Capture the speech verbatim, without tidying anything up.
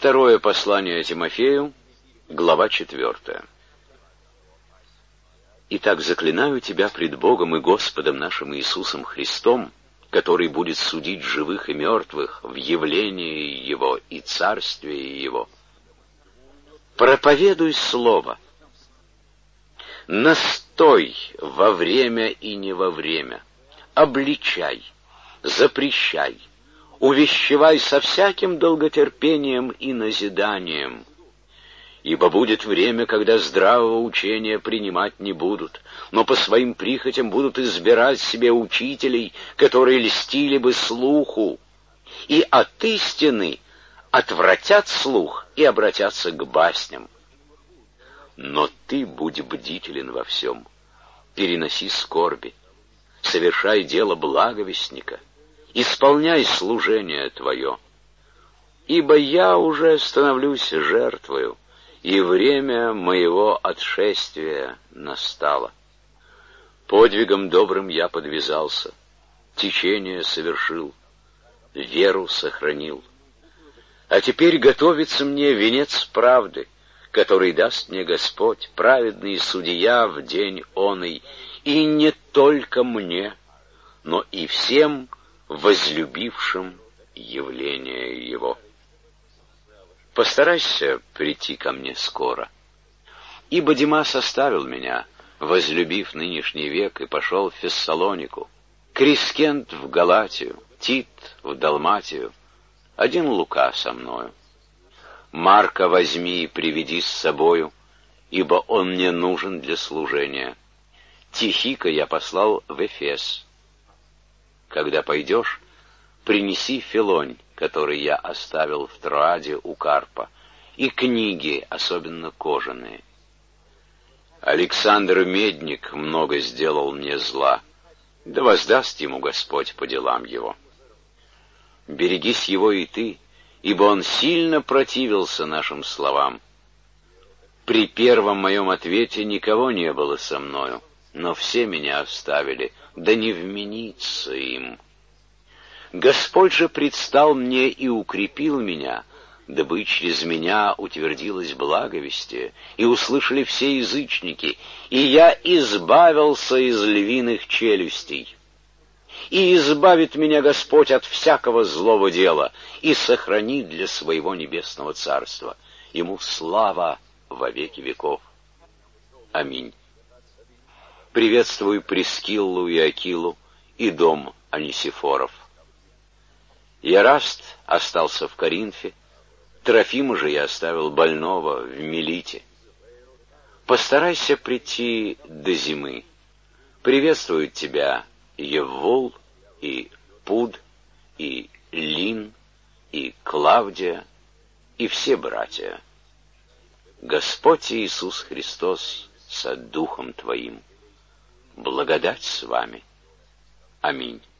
Второе послание Тимофею, глава четвертая. «Итак, заклинаю тебя пред Богом и Господом нашим Иисусом Христом, который будет судить живых и мертвых в явлении Его и царствии Его. Проповедуй слово, настой во время и не во время, обличай, запрещай, увещевай со всяким долготерпением и назиданием. Ибо будет время, когда здравого учения принимать не будут, но по своим прихотям будут избирать себе учителей, которые льстили бы слуху, и от истины отвратят слух и обратятся к басням. Но ты будь бдителен во всем, переноси скорби, совершай дело благовестника, исполняй служение твое. Ибо я уже становлюсь жертвою, и время моего отшествия настало. Подвигом добрым я подвязался, течение совершил, веру сохранил. А теперь готовится мне венец правды, который даст мне Господь, праведный судья в день оный, и не только мне, но и всем возлюбившим явление Его. Постарайся прийти ко мне скоро, ибо Димас оставил меня, возлюбив нынешний век, и пошел в Фессалонику, Крискент в Галатию, Тит в Далматию, один Лука со мною. Марка возьми и приведи с собою, ибо он мне нужен для служения. Тихика я послал в Эфес. Когда пойдешь, принеси Филонь, который я оставил в Троаде у Карпа, и книги, особенно кожаные. Александр Медник много сделал мне зла, да воздаст ему Господь по делам его. Берегись его и ты, ибо он сильно противился нашим словам. При первом моем ответе никого не было со мною, но все меня оставили, да не вмениться им. Господь же предстал мне и укрепил меня, дабы через меня утвердилось благовестие, и услышали все язычники, и я избавился из львиных челюстей. И избавит меня Господь от всякого злого дела, и сохранит для своего небесного царства. Ему слава во веки веков. Аминь. Приветствую Прискиллу и Акилу и дом Онисифоров. Яраст остался в Коринфе, Трофима же я оставил больного в Милите. Постарайся прийти до зимы. Приветствуют тебя Еввул и Пуд, и Лин, и Клавдия, и все братья. Господь Иисус Христос со Духом Твоим. Благодать с вами. Аминь.